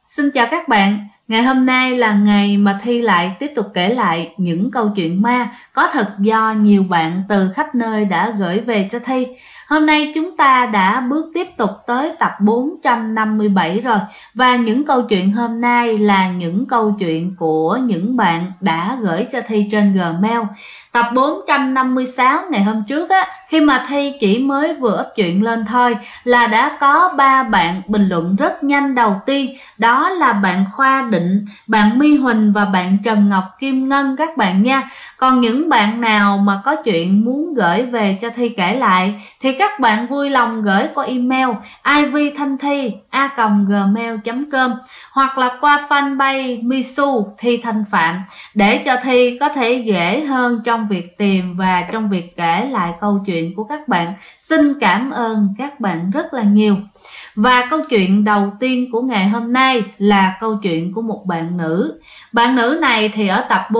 Xin chào các bạn, ngày hôm nay là ngày mà Thi lại tiếp tục kể lại những câu chuyện ma có thật do nhiều bạn từ khắp nơi đã gửi về cho Thi. Hôm nay chúng ta đã bước tiếp tục tới tập 457 rồi, và những câu chuyện hôm nay là những câu chuyện của những bạn đã gửi cho Thi trên Gmail. Tập 456 ngày hôm trước á, khi mà Thi chỉ mới vừa up chuyện lên thôi là đã có 3 bạn bình luận rất nhanh. Đầu tiên đó là bạn Khoa Định, bạn My Huỳnh và bạn Trần Ngọc Kim Ngân các bạn nha. Còn những bạn nào mà có chuyện muốn gửi về cho Thi kể lại thì các bạn vui lòng gửi qua email ivthanthi@gmail.com hoặc là qua fanpage Misu Thi Thanh Phạm để cho Thi có thể dễ hơn trong việc tìm và trong việc kể lại câu chuyện của các bạn. Xin cảm ơn các bạn rất là nhiều. Và câu chuyện đầu tiên của ngày hôm nay là câu chuyện của một bạn nữ. Bạn nữ này thì ở tập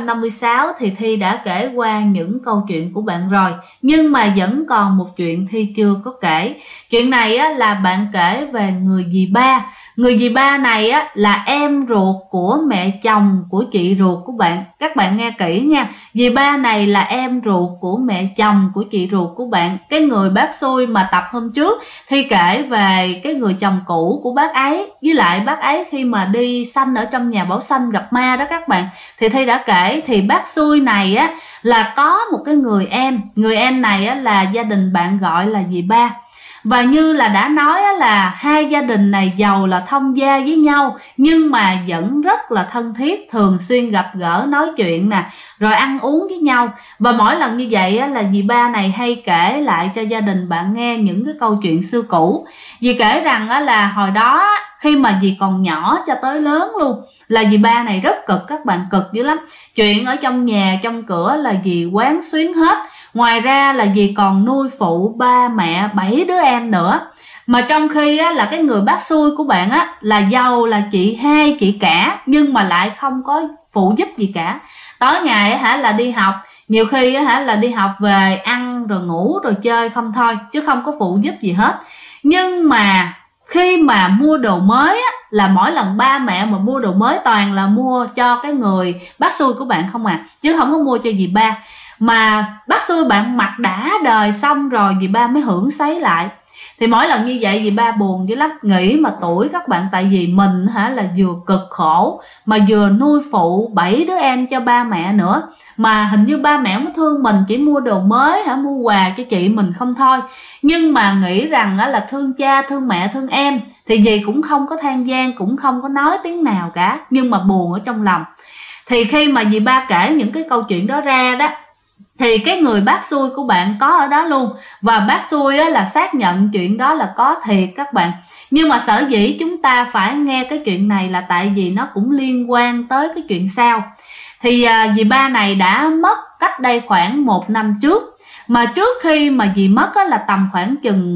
456 thì Thi đã kể qua những câu chuyện của bạn rồi, nhưng mà vẫn còn một chuyện Thi chưa có kể. Chuyện này á, là bạn kể về người dì ba. Người dì ba này á, là em ruột của mẹ chồng của chị ruột của bạn. Các bạn nghe kỹ nha, dì ba này là em ruột của mẹ chồng của chị ruột của bạn. Cái người bác xui mà tập hôm trước Thi kể về cái người chồng cũ của bác ấy, với lại bác ấy khi mà đi sanh ở trong nhà bảo sanh gặp ma đó các bạn, thì Thi đã kể thì bác xui này á là có một cái người em này á là gia đình bạn gọi là dì ba. Và như là đã nói á, là hai gia đình này giàu là thông gia với nhau nhưng mà vẫn rất là thân thiết, thường xuyên gặp gỡ nói chuyện nè, rồi ăn uống với nhau. Và mỗi lần như vậy á, là dì ba này hay kể lại cho gia đình bạn nghe những cái câu chuyện xưa cũ. Dì kể rằng á, là hồi đó khi mà dì còn nhỏ cho tới lớn luôn là dì ba này rất cực, các bạn, cực dữ lắm. Chuyện ở trong nhà trong cửa là dì quán xuyến hết. Ngoài ra là dì còn nuôi phụ ba mẹ 7 đứa em nữa. Mà trong khi á, là cái người bác xui của bạn á, là giàu là chị hai chị cả nhưng mà lại không có phụ giúp gì cả. Tối ngày á, là đi học, nhiều khi á, là đi học về ăn rồi ngủ rồi chơi không thôi, chứ không có phụ giúp gì hết. Nhưng mà khi mà mua đồ mới á, là mỗi lần ba mẹ mà mua đồ mới toàn là mua cho cái người bác xui của bạn không à, chứ không có mua cho dì ba. Mà bác xui bạn mặc đã đời xong rồi dì ba mới hưởng sấy lại. Thì mỗi lần như vậy dì ba buồn dữ lắm, nghĩ mà tuổi các bạn, tại vì mình là vừa cực khổ mà vừa nuôi phụ 7 đứa em cho ba mẹ nữa. Mà hình như ba mẹ mới thương mình, chỉ mua đồ mới mua quà cho chị mình không thôi. Nhưng mà nghĩ rằng là thương cha, thương mẹ, thương em thì dì cũng không có than vang, cũng không có nói tiếng nào cả, nhưng mà buồn ở trong lòng. Thì khi mà dì ba kể những cái câu chuyện đó ra đó, thì cái người bác xui của bạn có ở đó luôn. Và bác xui á, là xác nhận chuyện đó là có thiệt các bạn. Nhưng mà sở dĩ chúng ta phải nghe cái chuyện này là tại vì nó cũng liên quan tới cái chuyện sau. Thì dì ba này đã mất cách đây khoảng 1 năm trước. Mà trước khi mà dì mất á, là tầm khoảng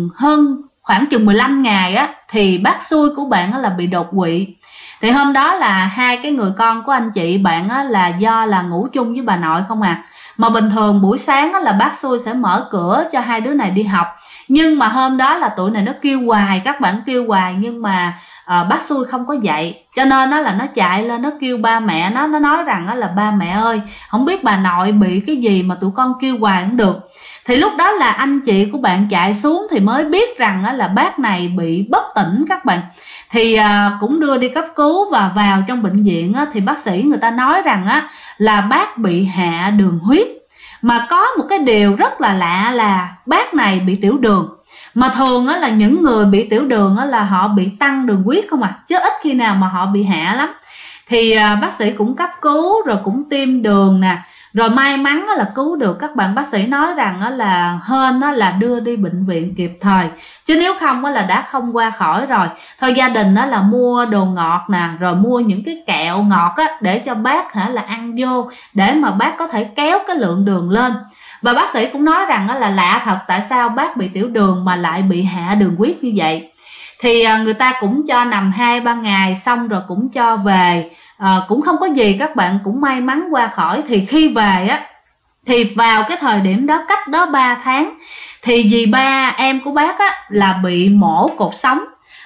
chừng 15 ngày á, thì bác xui của bạn á, là bị đột quỵ. Thì hôm đó là hai cái người con của anh chị bạn á, là do là ngủ chung với bà nội không à. Mà bình thường buổi sáng á, là bác xui sẽ mở cửa cho hai đứa này đi học. Nhưng mà hôm đó là tụi này nó kêu hoài, các bạn, kêu hoài. Nhưng mà bác xui không có dậy, cho nên nó là nó chạy lên nó kêu ba mẹ nó nói rằng là ba mẹ ơi, không biết bà nội bị cái gì mà tụi con kêu hoài không được. Thì lúc đó là anh chị của bạn chạy xuống thì mới biết rằng là bác này bị bất tỉnh các bạn. Thì cũng đưa đi cấp cứu và vào trong bệnh viện á, thì bác sĩ người ta nói rằng á, là bác bị hạ đường huyết. Mà có một cái điều rất là lạ là bác này bị tiểu đường. Mà thường á, là những người bị tiểu đường á, là họ bị tăng đường huyết không à, chứ ít khi nào mà họ bị hạ lắm. Thì bác sĩ cũng cấp cứu rồi cũng tiêm đường nè, rồi may mắn là cứu được các bạn. Bác sĩ nói rằng là hên là đưa đi bệnh viện kịp thời, chứ nếu không là đã không qua khỏi rồi. Thôi gia đình là mua đồ ngọt nè, rồi mua những cái kẹo ngọt để cho bác là ăn vô, để mà bác có thể kéo cái lượng đường lên. Và bác sĩ cũng nói rằng là lạ thật, tại sao bác bị tiểu đường mà lại bị hạ đường huyết như vậy. Thì người ta cũng cho nằm 2-3 ngày, xong rồi cũng cho về. Cũng không có gì các bạn, cũng may mắn qua khỏi. Thì khi về á, thì vào cái thời điểm đó, cách đó 3 tháng, thì dì ba em của bác á, là bị mổ cột sống.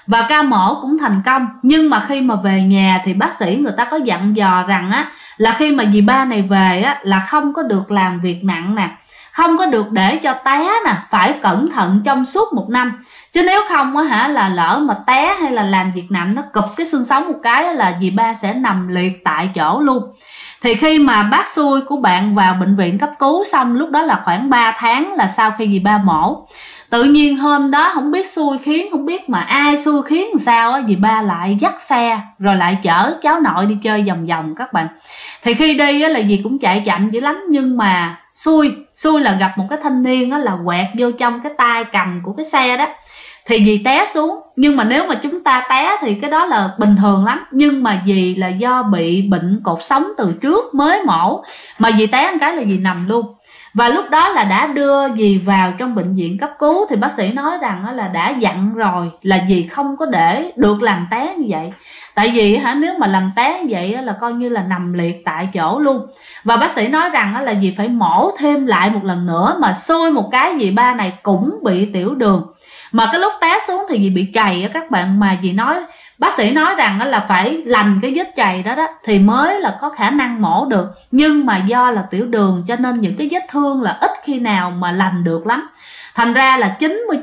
và ca mổ cũng thành công. Nhưng mà khi mà về nhà thì bác sĩ người ta có dặn dò rằng á là khi mà dì ba này về á là không có được làm việc nặng nè, không có được để cho té nè, phải cẩn thận trong suốt 1 năm. Chứ nếu không á là lỡ mà té hay là làm việc nặng, nó cụp cái xương sống một cái là dì ba sẽ nằm liệt tại chỗ luôn. Thì khi mà bác xui của bạn vào bệnh viện cấp cứu xong, lúc đó là khoảng 3 tháng là sau khi dì ba mổ, tự nhiên hôm đó không biết xui khiến, không biết mà ai xui khiến làm sao á, dì ba lại dắt xe rồi lại chở cháu nội đi chơi vòng vòng các bạn. Thì khi đi á là dì cũng chạy chậm dữ lắm, nhưng mà xui là gặp một cái thanh niên á là quẹt vô trong cái tay cầm của cái xe đó, thì dì té xuống. Nhưng mà nếu mà chúng ta té thì cái đó là bình thường lắm, nhưng mà dì là do bị bệnh cột sống từ trước mới mổ, mà dì té một cái là dì nằm luôn. Và lúc đó là đã đưa dì vào trong bệnh viện cấp cứu, thì bác sĩ nói rằng là đã dặn rồi là dì không có để được làm té như vậy. Tại vì nếu mà làm té như vậy là coi như là nằm liệt tại chỗ luôn. Và bác sĩ nói rằng là dì phải mổ thêm lại một lần nữa, mà xui một cái dì ba này cũng bị tiểu đường. Mà cái lúc té xuống thì dì bị trầy á các bạn, mà dì nói, bác sĩ nói rằng là phải lành cái vết trầy đó thì mới là có khả năng mổ được. Nhưng mà do là tiểu đường cho nên những cái vết thương là ít khi nào mà lành được lắm. Thành ra là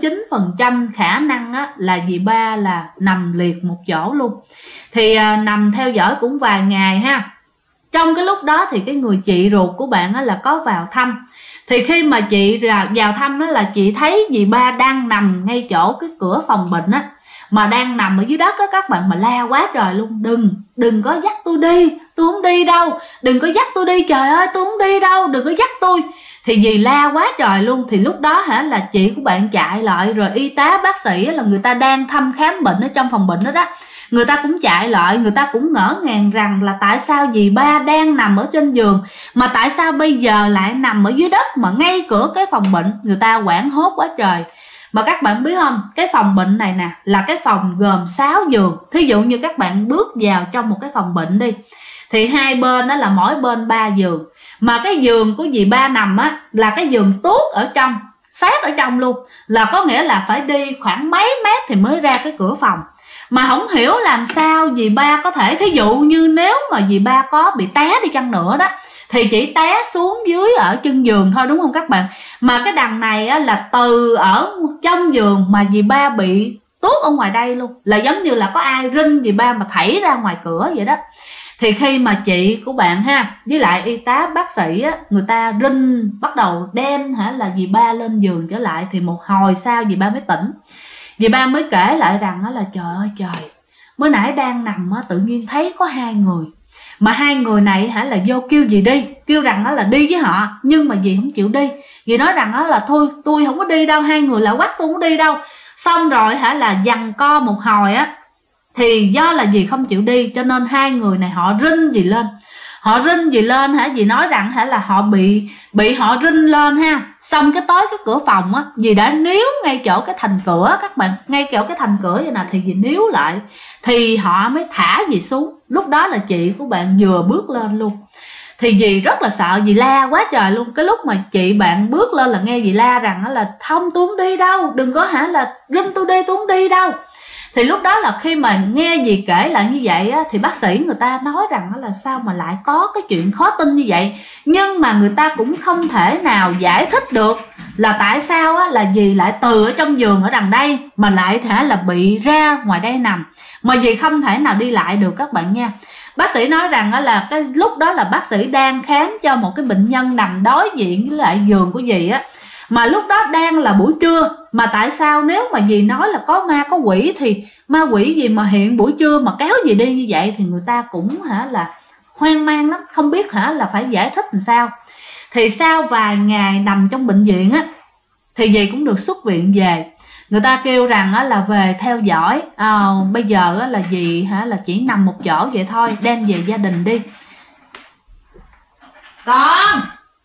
99% khả năng là dì ba là nằm liệt một chỗ luôn. Thì nằm theo dõi cũng vài ngày ha. Trong cái lúc đó thì cái người chị ruột của bạn là có vào thăm. Thì khi mà chị vào thăm đó là chị thấy dì ba đang nằm ngay chỗ cái cửa phòng bệnh á, mà đang nằm ở dưới đất á các bạn, mà la quá trời luôn: đừng có dắt tôi đi, tôi không đi đâu, đừng có dắt tôi đi, trời ơi tôi không đi đâu, đừng có dắt tôi. Thì dì la quá trời luôn. Thì lúc đó là chị của bạn chạy lại, rồi y tá bác sĩ là người ta đang thăm khám bệnh ở trong phòng bệnh đó người ta cũng chạy lại, người ta cũng ngỡ ngàng rằng là tại sao dì ba đang nằm ở trên giường mà tại sao bây giờ lại nằm ở dưới đất mà ngay cửa cái phòng bệnh. Người ta hoảng hốt quá trời. Mà các bạn biết không, cái phòng bệnh này nè là cái phòng gồm 6 giường. Thí dụ như các bạn bước vào trong một cái phòng bệnh đi, thì hai bên đó là mỗi bên 3 giường. Mà cái giường của dì ba nằm á là cái giường tuốt ở trong, sát ở trong luôn, là có nghĩa là phải đi khoảng mấy mét thì mới ra cái cửa phòng. Mà không hiểu làm sao dì ba có thể, thí dụ như nếu mà dì ba có bị té đi chăng nữa đó thì chỉ té xuống dưới ở chân giường thôi, đúng không các bạn? Mà cái đằng này là từ ở trong giường mà dì ba bị tuốt ở ngoài đây luôn, là giống như là có ai rinh dì ba mà thảy ra ngoài cửa vậy đó. Thì khi mà chị của bạn với lại y tá bác sĩ người ta rinh, bắt đầu đem là dì ba lên giường trở lại, thì một hồi sau dì ba mới tỉnh. Dì ba mới kể lại rằng là trời ơi trời, mới nãy đang nằm tự nhiên thấy có 2 người, mà 2 người này là vô kêu dì đi, kêu rằng là đi với họ, nhưng mà dì không chịu đi. Dì nói rằng là thôi tôi không có đi đâu, 2 người lại quát tôi không có đi đâu. Xong rồi là giằng co một hồi thì do là dì không chịu đi cho nên 2 người này họ rinh dì lên. Họ rinh dì lên dì nói rằng là họ bị họ rinh lên xong cái tới cái cửa phòng dì đã níu ngay chỗ cái thành cửa các bạn, ngay chỗ cái thành cửa vậy nè, thì dì níu lại thì họ mới thả dì xuống. Lúc đó là chị của bạn vừa bước lên luôn, thì dì rất là sợ, dì la quá trời luôn. Cái lúc mà chị bạn bước lên là nghe dì la rằng là không tôi không đi đâu, đừng có là rinh tôi đi, tôi không đi đâu. Thì lúc đó là khi mà nghe dì kể lại như vậy thì bác sĩ người ta nói rằng là sao mà lại có cái chuyện khó tin như vậy. Nhưng mà người ta cũng không thể nào giải thích được là tại sao là dì lại từ ở trong giường ở đằng đây mà lại là bị ra ngoài đây nằm, mà dì không thể nào đi lại được các bạn nha. Bác sĩ nói rằng là cái lúc đó là bác sĩ đang khám cho một cái bệnh nhân nằm đối diện với lại giường của dì mà lúc đó đang là buổi trưa. Mà tại sao nếu mà dì nói là có ma có quỷ thì ma quỷ gì mà hiện buổi trưa mà kéo dì đi như vậy, thì người ta cũng là hoang mang lắm, không biết là phải giải thích làm sao. Thì sau vài ngày nằm trong bệnh viện thì dì cũng được xuất viện về. Người ta kêu rằng là về theo dõi, bây giờ là dì là chỉ nằm một chỗ vậy thôi, đem về gia đình đi con.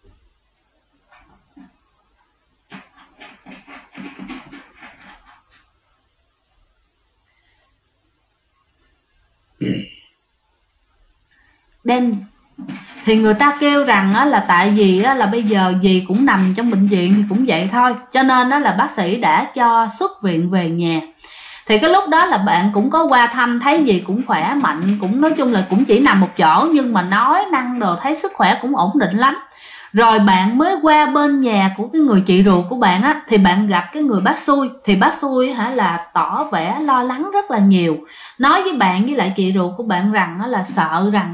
Đem thì người ta kêu rằng là tại vì là bây giờ dì cũng nằm trong bệnh viện thì cũng vậy thôi, cho nên là bác sĩ đã cho xuất viện về nhà. Thì cái lúc đó là bạn cũng có qua thăm, thấy gì cũng khỏe mạnh, cũng nói chung là cũng chỉ nằm một chỗ, nhưng mà nói năng đồ thấy sức khỏe cũng ổn định lắm. Rồi bạn mới qua bên nhà của cái người chị ruột của bạn á, thì bạn gặp cái người bác xui. Thì bác xui là tỏ vẻ lo lắng rất là nhiều, nói với bạn với lại chị ruột của bạn rằng là sợ rằng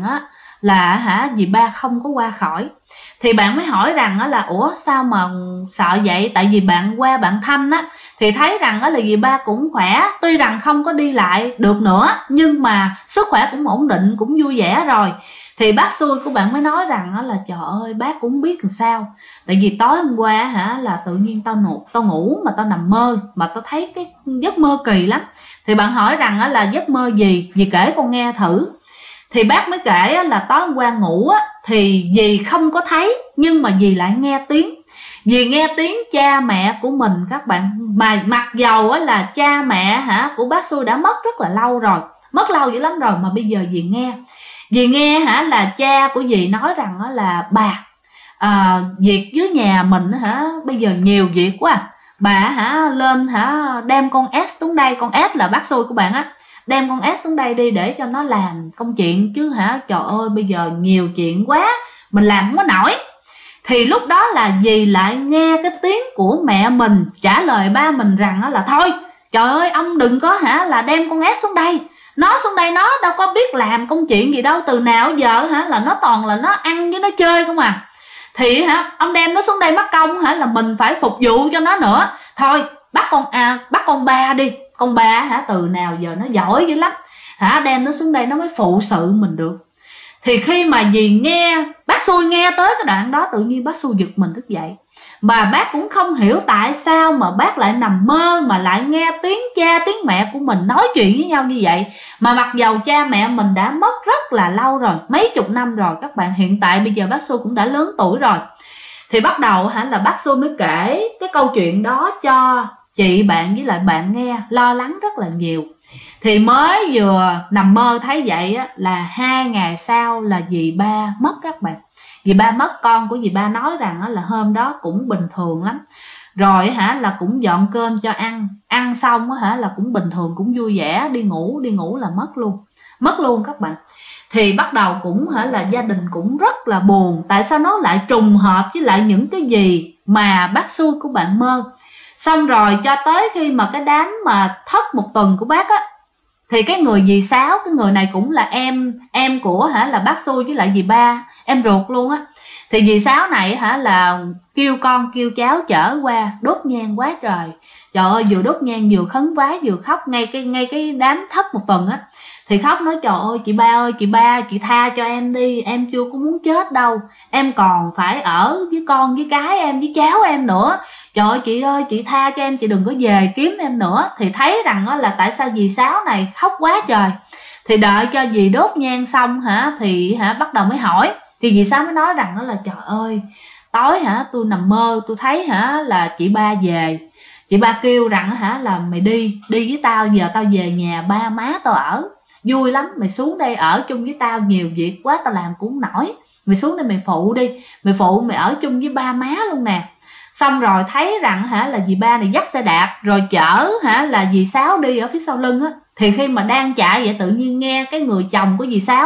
là dì ba không có qua khỏi. Thì bạn mới hỏi rằng là ủa sao mà sợ vậy? Tại vì bạn qua bạn thăm á thì thấy rằng là dì ba cũng khỏe, tuy rằng không có đi lại được nữa nhưng mà sức khỏe cũng ổn định, cũng vui vẻ rồi. Thì bác xui của bạn mới nói rằng là trời ơi bác cũng biết làm sao, tại vì tối hôm qua là tự nhiên tao ngủ mà tao nằm mơ, mà tao thấy cái giấc mơ kỳ lắm. Thì bạn hỏi rằng là giấc mơ gì, dì kể con nghe thử. Thì bác mới kể là tối hôm qua ngủ thì dì không có thấy, nhưng mà dì lại nghe tiếng. Dì nghe tiếng cha mẹ của mình các bạn, mà mặc dầu là cha mẹ của bác xui đã mất rất là lâu rồi, mất lâu dữ lắm rồi, mà bây giờ dì nghe. Dì nghe là cha của dì nói rằng là bà việc dưới nhà mình bây giờ nhiều việc quá, bà lên đem con S xuống đây. Con S là bác xui của bạn á, đem con S xuống đây đi để cho nó làm công chuyện chứ trời ơi bây giờ nhiều chuyện quá, mình làm không có nổi. Thì lúc đó là dì lại nghe cái tiếng của mẹ mình trả lời ba mình rằng là thôi trời ơi ông đừng có là đem con S xuống đây, nó xuống đây nó đâu có biết làm công chuyện gì đâu, từ nào giờ là nó toàn là nó ăn với nó chơi không à. Thì ông đem nó xuống đây mất công là mình phải phục vụ cho nó nữa, thôi bắt con ba đi, con ba từ nào giờ nó giỏi dữ lắm, đem nó xuống đây nó mới phụ sự mình được. Thì khi mà dì nghe bác xui nghe tới cái đoạn đó, tự nhiên bác xui giật mình thức dậy. Mà bác cũng không hiểu tại sao mà bác lại nằm mơ mà lại nghe tiếng cha tiếng mẹ của mình nói chuyện với nhau như vậy. Mà mặc dầu cha mẹ mình đã mất rất là lâu rồi, mấy chục năm rồi các bạn, hiện tại bây giờ bác xui cũng đã lớn tuổi rồi. Thì bắt đầu là bác xui mới kể cái câu chuyện đó cho chị bạn với lại bạn nghe, lo lắng rất là nhiều. Thì mới vừa nằm mơ thấy vậy là 2 ngày sau là dì ba mất các bạn. Dì ba mất, con của dì ba nói rằng là hôm đó cũng bình thường lắm. Rồi là cũng dọn cơm cho ăn xong là cũng bình thường, cũng vui vẻ, đi ngủ là mất luôn các bạn. Thì bắt đầu cũng là gia đình cũng rất là buồn, tại sao nó lại trùng hợp với lại những cái gì mà bác xui của bạn mơ. Xong rồi cho tới khi mà cái đám mà thất 1 tuần của bác thì cái người dì Sáu, cái người này cũng là em của là bác xui với lại dì ba, em ruột luôn á. Thì dì Sáu này là kêu con kêu cháu chở qua đốt nhang quá trời. Trời ơi vừa đốt nhang vừa khấn vái vừa khóc, ngay cái đám thất 1 tuần á. Thì khóc nói trời ơi chị ba chị tha cho em đi, em chưa có muốn chết đâu, em còn phải ở với con với cái em với cháu em nữa. Trời ơi chị tha cho em, chị đừng có về kiếm em nữa. Thì thấy rằng là tại sao dì Sáu này khóc quá trời. Thì đợi cho dì đốt nhang xong thì bắt đầu mới hỏi. Thì dì Sáu mới nói rằng là trời ơi tối tôi nằm mơ tôi thấy là chị ba về, chị ba kêu rằng là mày đi với tao, giờ tao về nhà ba má tao ở vui lắm, mày xuống đây ở chung với tao, nhiều việc quá tao làm cũng nổi, mày xuống đây mày phụ đi, mày ở chung với ba má luôn nè. Xong rồi thấy rằng là dì ba này dắt xe đạp rồi chở là dì Sáu đi ở phía sau lưng á. Thì khi mà đang chạy vậy tự nhiên nghe cái người chồng của dì Sáu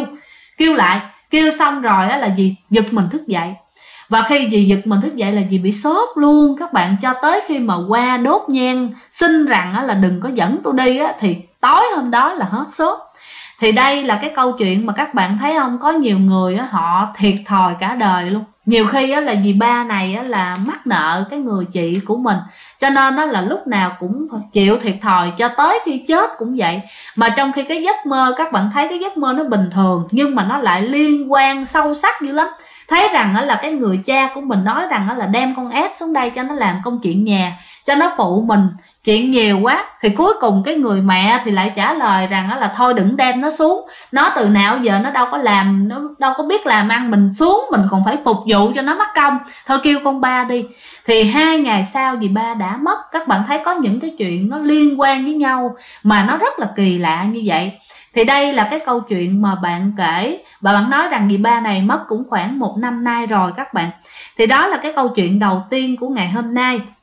kêu lại, kêu xong rồi là dì giật mình thức dậy. Và khi dì giật mình thức dậy là dì bị sốt luôn các bạn, cho tới khi mà qua đốt nhang xin rằng là đừng có dẫn tôi đi thì tối hôm đó là hết sốt. Thì đây là cái câu chuyện mà các bạn thấy không, có nhiều người họ thiệt thòi cả đời luôn. Nhiều khi là dì ba này là mắc nợ cái người chị của mình, cho nên là lúc nào cũng chịu thiệt thòi cho tới khi chết cũng vậy. Mà trong khi cái giấc mơ các bạn thấy cái giấc mơ nó bình thường, nhưng mà nó lại liên quan sâu sắc dữ lắm. Thấy rằng là cái người cha của mình nói rằng là đem con S xuống đây cho nó làm công chuyện nhà, cho nó phụ mình chuyện nhiều quá. Thì cuối cùng cái người mẹ thì lại trả lời rằng là thôi đừng đem nó xuống, nó từ nào giờ nó đâu có làm, nó đâu có biết làm ăn, mình xuống mình còn phải phục vụ cho nó mất công, thôi kêu con ba đi. Thì 2 ngày sau dì ba đã mất. Các bạn thấy có những cái chuyện nó liên quan với nhau mà nó rất là kỳ lạ như vậy. Thì đây là cái câu chuyện mà bạn kể, và bạn nói rằng dì ba này mất cũng khoảng 1 năm nay rồi các bạn. Thì đó là cái câu chuyện đầu tiên của ngày hôm nay.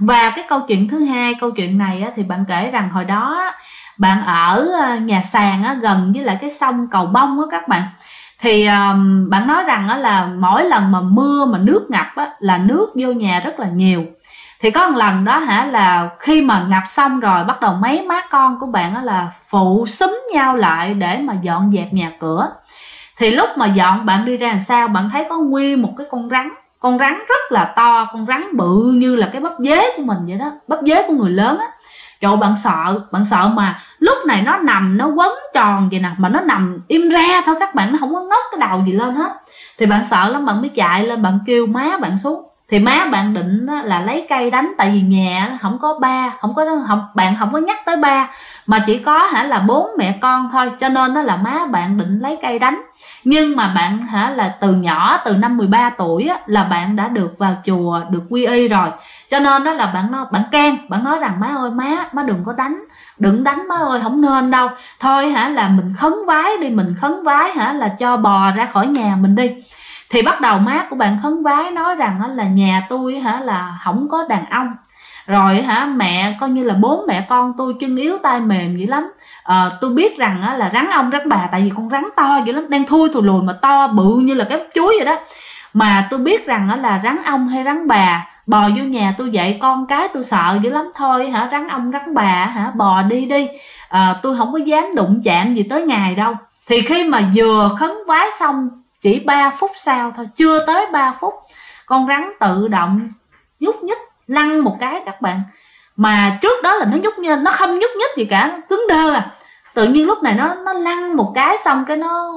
Và cái câu chuyện thứ hai, câu chuyện này thì bạn kể rằng hồi đó bạn ở nhà sàn gần với lại cái sông Cầu Bông các bạn. Thì bạn nói rằng là mỗi lần mà mưa mà nước ngập là nước vô nhà rất là nhiều. Thì có một lần đó là khi mà ngập xong rồi, bắt đầu mấy má con của bạn là phụ xúm nhau lại để mà dọn dẹp nhà cửa. Thì lúc mà dọn, bạn đi ra làm sao, bạn thấy có nguyên một cái con rắn rất là to, con rắn bự như là cái bắp dế của mình vậy đó, bắp dế của người lớn á. Trời, bạn sợ mà lúc này nó nằm, nó quấn tròn vậy nè, mà nó nằm im ra thôi các bạn, nó không có ngóc cái đầu gì lên hết. Thì bạn sợ lắm, bạn mới chạy lên, bạn kêu má bạn xuống. Thì má bạn định là lấy cây đánh, tại vì nhà không có ba, bạn không có nhắc tới ba, mà chỉ có là 4 mẹ con thôi, cho nên đó là má bạn định lấy cây đánh. Nhưng mà bạn là từ nhỏ, từ năm 13 tuổi là bạn đã được vào chùa, được quy y rồi, cho nên đó là bạn can, bạn nói rằng má ơi, má đừng có đánh, đừng đánh má ơi, không nên đâu, thôi là mình khấn vái đi, mình khấn vái là cho bò ra khỏi nhà mình đi. Thì bắt đầu má của bạn khấn vái nói rằng là nhà tôi là không có đàn ông, rồi mẹ coi như là 4 mẹ con tôi chân yếu tay mềm dữ lắm. Tôi biết rằng là rắn ông rắn bà, tại vì con rắn to dữ lắm, đang thui thù lùi mà to bự như là cái chuối vậy đó. Mà tôi biết rằng là rắn ông hay rắn bà bò vô nhà tôi vậy, con cái tôi sợ dữ lắm. Thôi rắn ông rắn bà bò đi đi, tôi không có dám đụng chạm gì tới ngài đâu. Thì khi mà vừa khấn vái xong, chỉ 3 phút sau thôi, chưa tới 3 phút, con rắn tự động nhúc nhích lăn một cái các bạn. Mà trước đó là nó không nhúc nhích gì cả, cứng đơ Tự nhiên lúc này nó lăn một cái, xong cái nó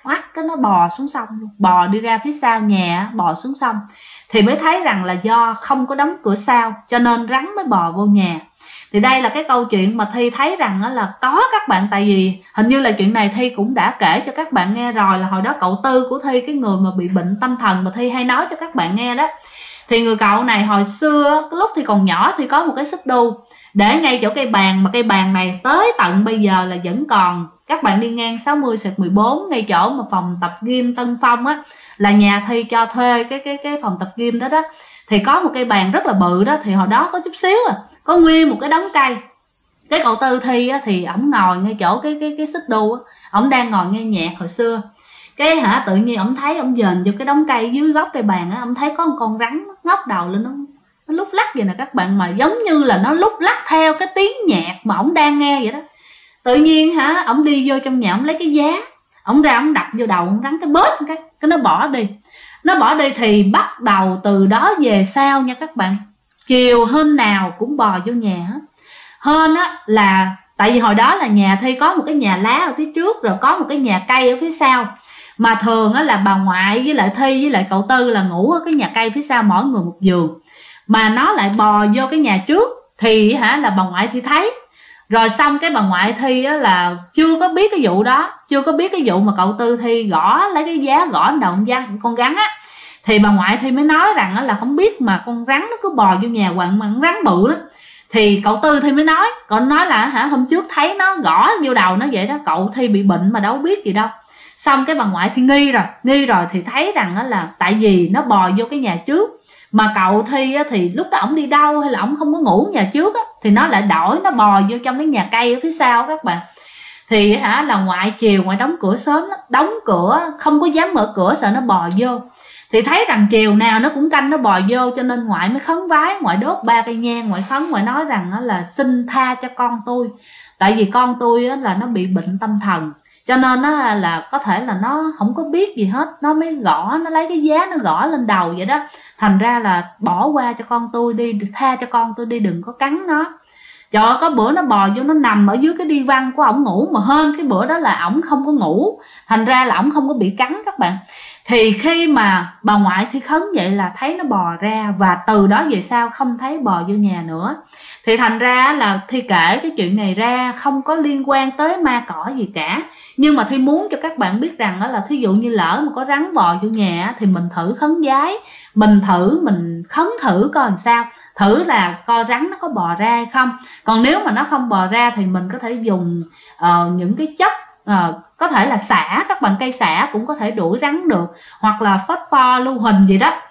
bò xuống sông luôn, bò đi ra phía sau nhà, bò xuống sông. Thì mới thấy rằng là do không có đóng cửa sau, cho nên rắn mới bò vô nhà. Thì đây là cái câu chuyện mà Thi thấy rằng là có các bạn. Tại vì hình như là chuyện này Thi cũng đã kể cho các bạn nghe rồi, là hồi đó cậu Tư của Thi, cái người mà bị bệnh tâm thần mà Thi hay nói cho các bạn nghe đó. Thì người cậu này hồi xưa, cái lúc Thi còn nhỏ, thì có một cái xích đu để ngay chỗ cây bàn, mà cây bàn này tới tận bây giờ là vẫn còn. Các bạn đi ngang 60/14 ngay chỗ mà phòng tập gym Tân Phong là nhà Thi cho thuê cái phòng tập gym đó. Thì có một cây bàn rất là bự đó, thì hồi đó có chút xíu có nguyên một cái đống cây. Cái cậu Tư Thi thì ổng ngồi ngay chỗ cái xích đu ổng đang ngồi nghe nhạc hồi xưa. Cái tự nhiên ổng thấy, ổng dền vô cái đống cây dưới gốc cây bàn ổng thấy có một con rắn ngóc đầu lên, nó lúc lắc vậy nè các bạn, mà giống như là nó lúc lắc theo cái tiếng nhạc mà ổng đang nghe vậy đó. Tự nhiên ổng đi vô trong nhà, ổng lấy cái giá, ổng ra ổng đập vô đầu ổng rắn, cái bớt cái nó bỏ đi. Thì bắt đầu từ đó về sau nha các bạn, chiều hôm nào cũng bò vô nhà hết. Hên là tại vì hồi đó là nhà Thi có một cái nhà lá ở phía trước, rồi có một cái nhà cây ở phía sau. Mà thường là bà ngoại với lại Thi với lại cậu Tư là ngủ ở cái nhà cây phía sau, mỗi người một giường. Mà nó lại bò vô cái nhà trước thì là bà ngoại Thi thấy. Rồi xong cái bà ngoại Thi là chưa có biết cái vụ đó, chưa có biết cái vụ mà cậu Tư Thi gõ lấy cái giá gõ đầu con rắn Thì bà ngoại Thi mới nói rằng là không biết mà con rắn nó cứ bò vô nhà hoài, mà con rắn bự lắm. Thì cậu Tư Thi mới nói, cậu nói là hôm trước thấy nó gõ vô đầu nó vậy đó, cậu Thi bị bệnh mà đâu biết gì đâu. Xong cái bà ngoại Thi nghi rồi thì thấy rằng là tại vì nó bò vô cái nhà trước, mà cậu Thi thì lúc đó ổng đi đâu hay là ổng không có ngủ nhà trước thì nó lại đổi, nó bò vô trong cái nhà cây ở phía sau các bạn. Thì là ngoại chiều ngoại đóng cửa sớm lắm, đóng cửa không có dám mở cửa, sợ nó bò vô. Thì thấy rằng chiều nào nó cũng canh nó bò vô, cho nên ngoại mới khấn vái, ngoại đốt 3 cây nhang, ngoại khấn, ngoại nói rằng là xin tha cho con tôi, tại vì con tôi là nó bị bệnh tâm thần, cho nên nó là có thể là nó không có biết gì hết, nó mới gõ, nó lấy cái giá nó gõ lên đầu vậy đó. Thành ra là bỏ qua cho con tôi đi, tha cho con tôi đi, đừng có cắn nó. Trời ơi, có bữa nó bò vô, nó nằm ở dưới cái đi văn của ổng ngủ, mà hên cái bữa đó là ổng không có ngủ, thành ra là ổng không có bị cắn các bạn. Thì khi mà bà ngoại Thi khấn vậy là thấy nó bò ra, và từ đó về sau không thấy bò vô nhà nữa. Thì thành ra là Thi kể cái chuyện này ra không có liên quan tới ma cỏ gì cả, nhưng mà Thi muốn cho các bạn biết rằng là thí dụ như lỡ mà có rắn bò vô nhà thì mình thử khấn vái, mình khấn thử coi làm sao, thử là coi rắn nó có bò ra hay không. Còn nếu mà nó không bò ra thì mình có thể dùng những cái chất, có thể là xả, các bạn, cây xả cũng có thể đuổi rắn được, hoặc là phốt pho lưu huỳnh gì đó.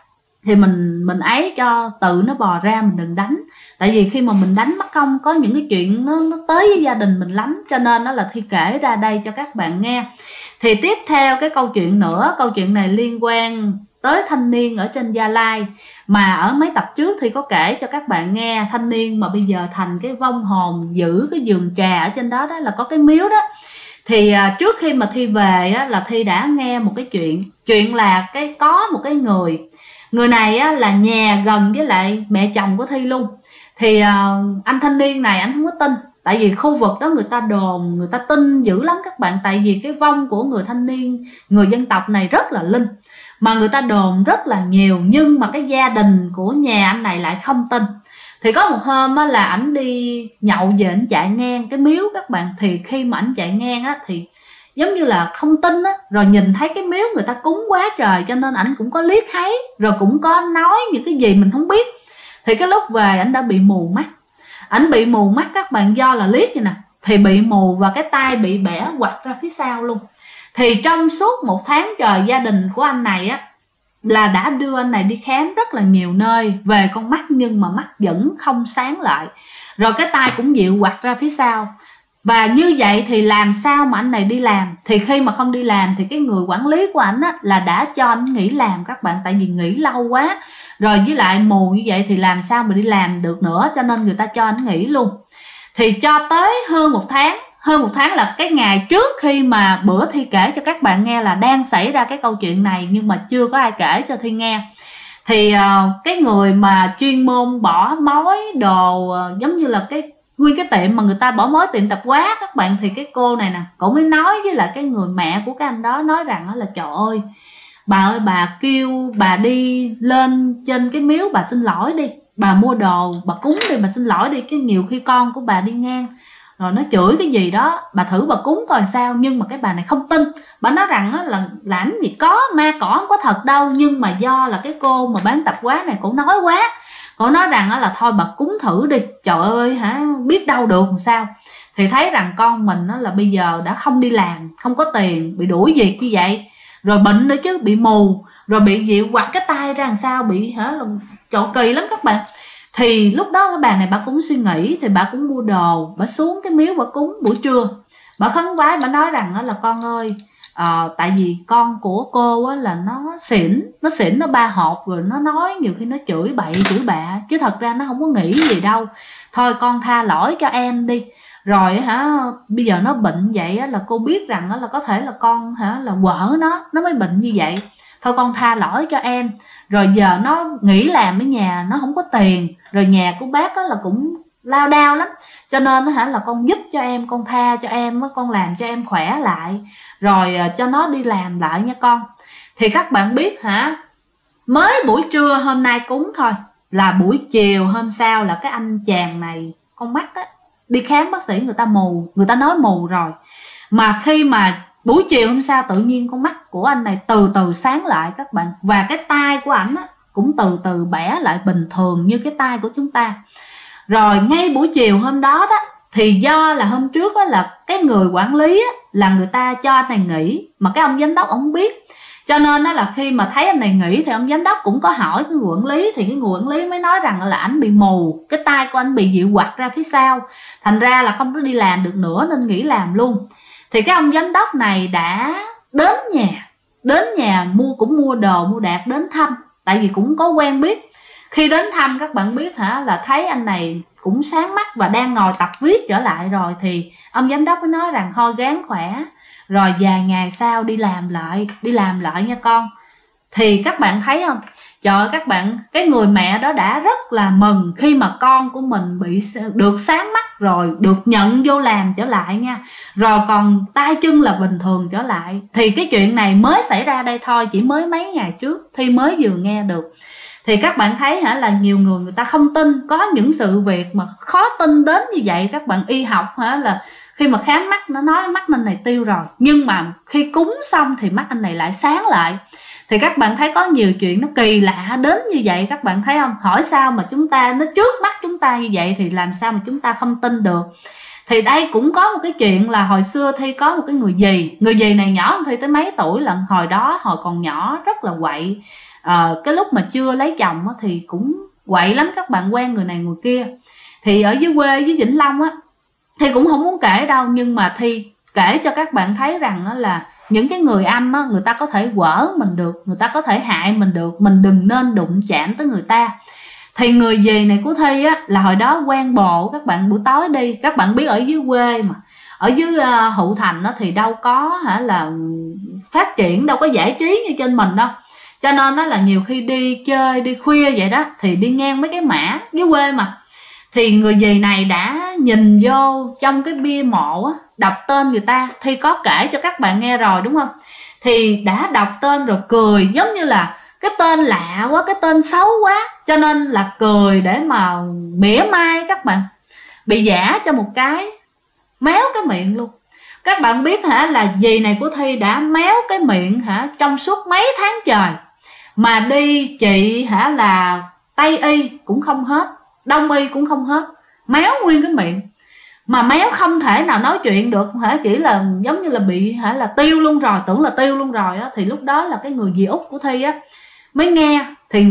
thì mình ấy cho tự nó bò ra, mình đừng đánh. Tại vì khi mà mình đánh mất công có những cái chuyện nó tới với gia đình mình lắm, cho nên đó là Thi kể ra đây cho các bạn nghe. Thì tiếp theo cái câu chuyện nữa, câu chuyện này liên quan tới thanh niên ở trên Gia Lai, mà ở mấy tập trước thì có kể cho các bạn nghe. Thanh niên mà bây giờ thành cái vong hồn giữ cái vườn trà ở trên đó, đó là có cái miếu đó. Thì trước khi mà Thi về á, là Thi đã nghe một cái chuyện là có một cái người này á, là nhà gần với lại mẹ chồng của Thi luôn. Thì anh thanh niên này anh không có tin, tại vì khu vực đó người ta đồn, người ta tin dữ lắm các bạn. Tại vì cái vong của người thanh niên, người dân tộc này rất là linh, mà người ta đồn rất là nhiều, nhưng mà cái gia đình của nhà anh này lại không tin. Thì có một hôm á, là ảnh đi nhậu về, ảnh chạy ngang cái miếu các bạn. Thì khi mà ảnh chạy ngang á, thì giống như là không tin á, rồi nhìn thấy cái miếu người ta cúng quá trời, cho nên ảnh cũng có liếc thấy, rồi cũng có nói những cái gì mình không biết. Thì cái lúc về ảnh đã bị mù mắt. Ảnh bị mù mắt các bạn, do là liếc vậy nè, thì bị mù và cái tai bị bẻ quặt ra phía sau luôn. Thì trong suốt 1 tháng trời, gia đình của anh này á là đã đưa anh này đi khám rất là nhiều nơi về con mắt, nhưng mà mắt vẫn không sáng lại, rồi cái tai cũng dịu quặt ra phía sau. Và như vậy thì làm sao mà anh này đi làm? Thì khi mà không đi làm thì cái người quản lý của ảnh á là đã cho anh nghỉ làm các bạn, tại vì nghỉ lâu quá rồi, với lại mù như vậy thì làm sao mà đi làm được nữa, cho nên người ta cho anh nghỉ luôn. Thì cho tới hơn 1 tháng, hơn 1 tháng là cái ngày trước khi mà bữa Thi kể cho các bạn nghe là đang xảy ra cái câu chuyện này, nhưng mà chưa có ai kể cho Thi nghe. Thì cái người mà chuyên môn bỏ mối đồ, giống như là nguyên cái tiệm mà người ta bỏ mối, tiệm tạp hóa các bạn, thì cái cô này nè, cổ mới nói với lại cái người mẹ của cái anh đó, nói rằng là trời ơi bà kêu bà đi lên trên cái miếu bà xin lỗi đi, bà mua đồ bà cúng đi, bà xin lỗi đi, chứ nhiều khi con của bà đi ngang rồi nó chửi cái gì đó, bà thử bà cúng coi sao. Nhưng mà cái bà này không tin, bà nói rằng là làm gì có, ma cỏ không có thật đâu. Nhưng mà do là cái cô mà bán tạp hóa này cổ nói quá, cổ nói rằng là thôi bà cúng thử đi, trời ơi hả, biết đâu được làm sao. Thì thấy rằng con mình là bây giờ đã không đi làm, không có tiền, bị đuổi việc như vậy, rồi bệnh nữa chứ, bị mù, rồi bị dịu quặt cái tay ra làm sao, bị hả là chỗ kỳ lắm các bạn. Thì lúc đó cái bà này bà cũng suy nghĩ, thì bà cũng mua đồ, bà xuống cái miếu bà cúng buổi trưa. Bà khấn vái, bà nói rằng là con ơi, tại vì con của cô là nó xỉn nó 3 hộp rồi, nó nói nhiều khi nó chửi bậy chửi bạ, chứ thật ra nó không có nghĩ gì đâu, thôi con tha lỗi cho em đi. Rồi hả, bây giờ nó bệnh vậy là cô biết rằng là có thể là con hả là quở nó mới bệnh như vậy, thôi con tha lỗi cho em. Rồi giờ nó nghỉ làm ở nhà, nó không có tiền, rồi nhà của bác là cũng lao đao lắm, cho nên hả là con giúp cho em, con tha cho em, con làm cho em khỏe lại, rồi cho nó đi làm lại nha con. Thì các bạn biết hả, mới buổi trưa hôm nay cúng thôi, là buổi chiều hôm sau là cái anh chàng này con mắt á, đi khám bác sĩ, người ta mù, người ta nói mù rồi, mà khi mà buổi chiều hôm sau tự nhiên con mắt của anh này từ từ sáng lại các bạn, và cái tai của ảnh cũng từ từ bẻ lại bình thường như cái tai của chúng ta. Rồi ngay buổi chiều hôm đó thì do là hôm trước là cái người quản lý là người ta cho anh này nghỉ, mà cái ông giám đốc ông không biết, cho nên là khi mà thấy anh này nghỉ thì ông giám đốc cũng có hỏi cái người quản lý, thì cái người quản lý mới nói rằng là ảnh bị mù, cái tai của anh bị dịu quặt ra phía sau, thành ra là không có đi làm được nữa nên nghỉ làm luôn. Thì cái ông giám đốc này đã đến nhà cũng mua đồ mua đạc đến thăm, tại vì cũng có quen biết. Khi đến thăm các bạn biết hả, là thấy anh này cũng sáng mắt và đang ngồi tập viết trở lại rồi, thì ông giám đốc mới nói rằng thôi gắng khỏe, rồi vài ngày sau đi làm lại nha con. Thì các bạn thấy không, trời ơi các bạn, cái người mẹ đó đã rất là mừng khi mà con của mình được sáng mắt rồi, được nhận vô làm trở lại nha, rồi còn tay chân là bình thường trở lại. Thì cái chuyện này mới xảy ra đây thôi, chỉ mới mấy ngày trước Thi mới vừa nghe được. Thì các bạn thấy hả, là nhiều người ta không tin, có những sự việc mà khó tin đến như vậy các bạn. Y học hả, là khi mà khám mắt nó nói mắt anh này tiêu rồi, nhưng mà khi cúng xong thì mắt anh này lại sáng lại. Thì các bạn thấy có nhiều chuyện nó kỳ lạ đến như vậy, các bạn thấy không? Hỏi sao mà chúng ta, nó trước mắt chúng ta như vậy thì làm sao mà chúng ta không tin được. Thì đây cũng có một cái chuyện là hồi xưa Thi có một cái người dì này nhỏ hơn Thi tới mấy tuổi, là hồi đó hồi còn nhỏ rất là quậy, cái lúc mà chưa lấy chồng thì cũng quậy lắm, các bạn quen người này người kia. Thì ở dưới quê dưới Vĩnh Long Thi cũng không muốn kể đâu, nhưng mà Thi kể cho các bạn thấy rằng là những cái người âm người ta có thể quở mình được, người ta có thể hại mình được, mình đừng nên đụng chạm tới người ta. Thì người dì này của Thi là hồi đó quen bồ, các bạn buổi tối đi, các bạn biết ở dưới quê mà, ở dưới Hữu Thành thì đâu có là phát triển, đâu có giải trí như trên mình đâu, cho nên là nhiều khi đi chơi đi khuya vậy đó thì đi ngang mấy cái mã dưới quê mà, thì người dì này đã nhìn vô trong cái bia mộ đọc tên người ta. Thì có kể cho các bạn nghe rồi đúng không, thì đã đọc tên rồi cười, giống như là cái tên lạ quá, cái tên xấu quá, cho nên là cười để mà mỉa mai các bạn, bị giả cho một cái, méo cái miệng luôn. Các bạn biết là dì này của Thi đã méo cái miệng trong suốt mấy tháng trời, mà đi chị là Tây y cũng không hết, Đông y cũng không hết, méo nguyên cái miệng, mà méo không thể nào nói chuyện được, chỉ là giống như là bị là tiêu luôn rồi, tưởng là tiêu luôn rồi đó. Thì lúc đó là cái người dì út của Thi mới nghe, thì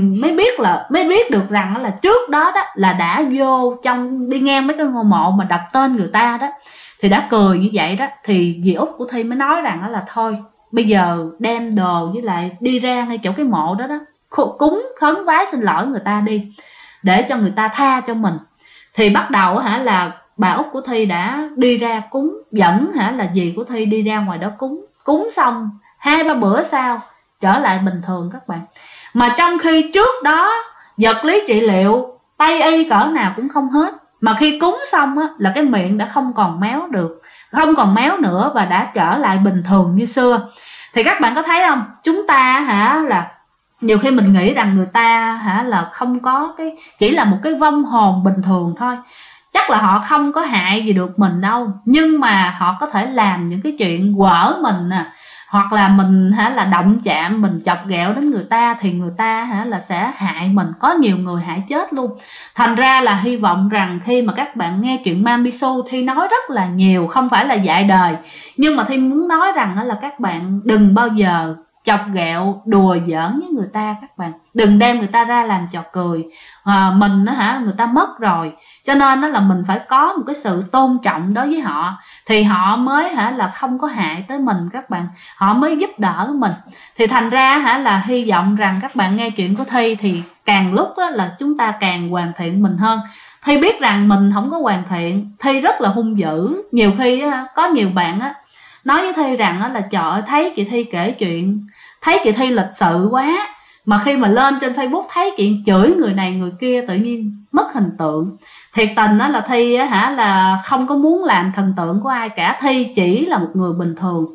mới biết được rằng là trước đó là đã vô trong đi ngang mấy cái ngôi mộ mà đặt tên người ta đó, thì đã cười như vậy đó. Thì dì út của Thi mới nói rằng là thôi bây giờ đem đồ với lại đi ra ngay chỗ cái mộ đó cúng khấn vái xin lỗi người ta đi, để cho người ta tha cho mình. Thì bắt đầu là bà út của Thi đã đi ra cúng, dẫn là dì của Thi đi ra ngoài đó cúng xong 2-3 bữa sau trở lại bình thường các bạn. Mà trong khi trước đó vật lý trị liệu Tây y cỡ nào cũng không hết, mà khi cúng xong là cái miệng đã không còn méo được, không còn méo nữa, và đã trở lại bình thường như xưa. Thì các bạn có thấy không, chúng ta là nhiều khi mình nghĩ rằng người ta là không có cái, chỉ là một cái vong hồn bình thường thôi, chắc là họ không có hại gì được mình đâu, nhưng mà họ có thể làm những cái chuyện quở mình hoặc là mình là động chạm, mình chọc ghẹo đến người ta, thì người ta là sẽ hại mình, có nhiều người hại chết luôn. Thành ra là hy vọng rằng khi mà các bạn nghe chuyện Ma Misu, Thi nói rất là nhiều, không phải là dạy đời, nhưng mà Thi muốn nói rằng là các bạn đừng bao giờ chọc ghẹo đùa giỡn với người ta, các bạn đừng đem người ta ra làm trò cười. Mình người ta mất rồi, cho nên là mình phải có một cái sự tôn trọng đối với họ, thì họ mới là không có hại tới mình các bạn, họ mới giúp đỡ mình. Thì thành ra là hy vọng rằng các bạn nghe chuyện của Thi thì càng lúc là chúng ta càng hoàn thiện mình hơn. Thi biết rằng mình không có hoàn thiện, Thi rất là hung dữ, nhiều khi có nhiều bạn nói với Thi rằng là trời ơi, thấy chị Thi kể chuyện, thấy chị Thi lịch sự quá, mà khi mà lên trên Facebook thấy chuyện chửi người này người kia tự nhiên mất hình tượng. Thiệt tình là Thi là không có muốn làm thần tượng của ai cả, Thi chỉ là một người bình thường.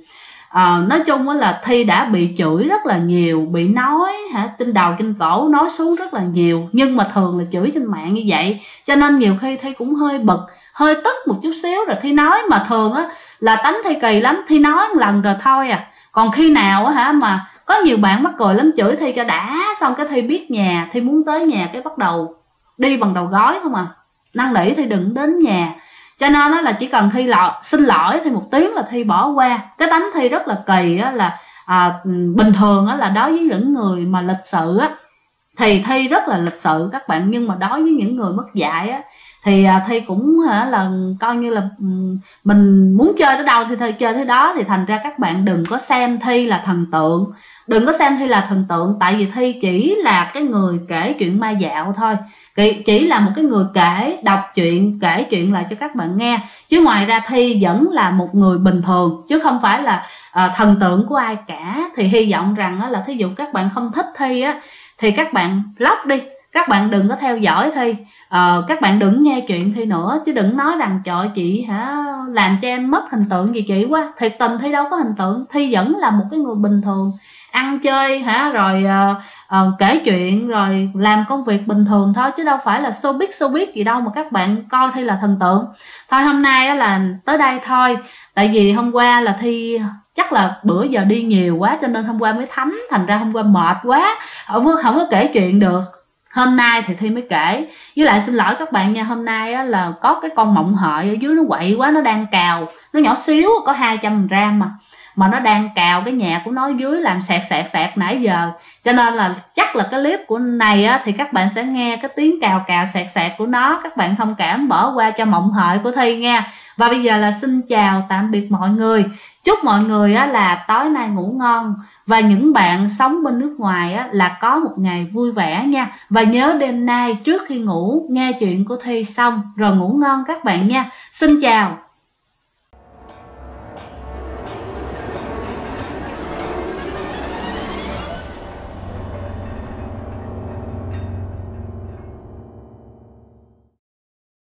Nói chung là Thi đã bị chửi rất là nhiều, bị nói trên đầu trên cổ, nói xuống rất là nhiều, nhưng mà thường là chửi trên mạng như vậy, cho nên nhiều khi Thi cũng hơi bực, hơi tức một chút xíu rồi Thi nói. Mà thường là tánh Thi kỳ lắm, Thi nói một lần rồi thôi còn khi nào mà có nhiều bạn mắc cười lắm, chửi Thi cho đã xong cái Thi biết nhà, Thi muốn tới nhà cái bắt đầu đi bằng đầu gối không năn nỉ Thi đừng đến nhà. Cho nên là chỉ cần Thi xin lỗi Thi một tiếng là Thi bỏ qua. Cái tánh Thi rất là kỳ là bình thường là đối với những người mà lịch sự thì Thi rất là lịch sự các bạn, nhưng mà đối với những người mất dạy thì Thi cũng là coi như là mình muốn chơi tới đâu thì Thi chơi tới đó. Thì thành ra các bạn đừng có xem Thi là thần tượng, đừng có xem Thi là thần tượng, tại vì Thi chỉ là cái người kể chuyện ma dạo thôi, chỉ là một cái người đọc chuyện, kể chuyện lại cho các bạn nghe, chứ ngoài ra Thi vẫn là một người bình thường, chứ không phải là thần tượng của ai cả. Thì hy vọng rằng là thí dụ các bạn không thích Thi thì các bạn block đi, các bạn đừng có theo dõi Thi, các bạn đừng nghe chuyện Thi nữa, chứ đừng nói rằng trời chị làm cho em mất hình tượng gì chị quá. Thiệt tình Thi đâu có hình tượng, Thi vẫn là một cái người bình thường, ăn chơi rồi kể chuyện rồi làm công việc bình thường thôi, chứ đâu phải là showbiz gì đâu mà các bạn coi Thi là thần tượng. Thôi hôm nay là tới đây thôi, tại vì hôm qua là Thi chắc là bữa giờ đi nhiều quá cho nên hôm qua mới thấm, thành ra hôm qua mệt quá không có kể chuyện được. Hôm nay thì Thi mới kể. Với lại xin lỗi các bạn nha, hôm nay là có cái con mộng hợi ở dưới nó quậy quá, nó đang cào, nó nhỏ xíu có 200 gram mà nó đang cào cái nhạc của nó dưới làm sẹt sẹt sẹt nãy giờ, cho nên là chắc là cái clip của này á, thì các bạn sẽ nghe cái tiếng cào cào sẹt sẹt của nó. Các bạn thông cảm bỏ qua cho mộng hợi của Thi nha. Và bây giờ là xin chào tạm biệt mọi người. Chúc mọi người á, là tối nay ngủ ngon, và những bạn sống bên nước ngoài á, là có một ngày vui vẻ nha. Và nhớ đêm nay trước khi ngủ nghe chuyện của Thi xong rồi ngủ ngon các bạn nha. Xin chào.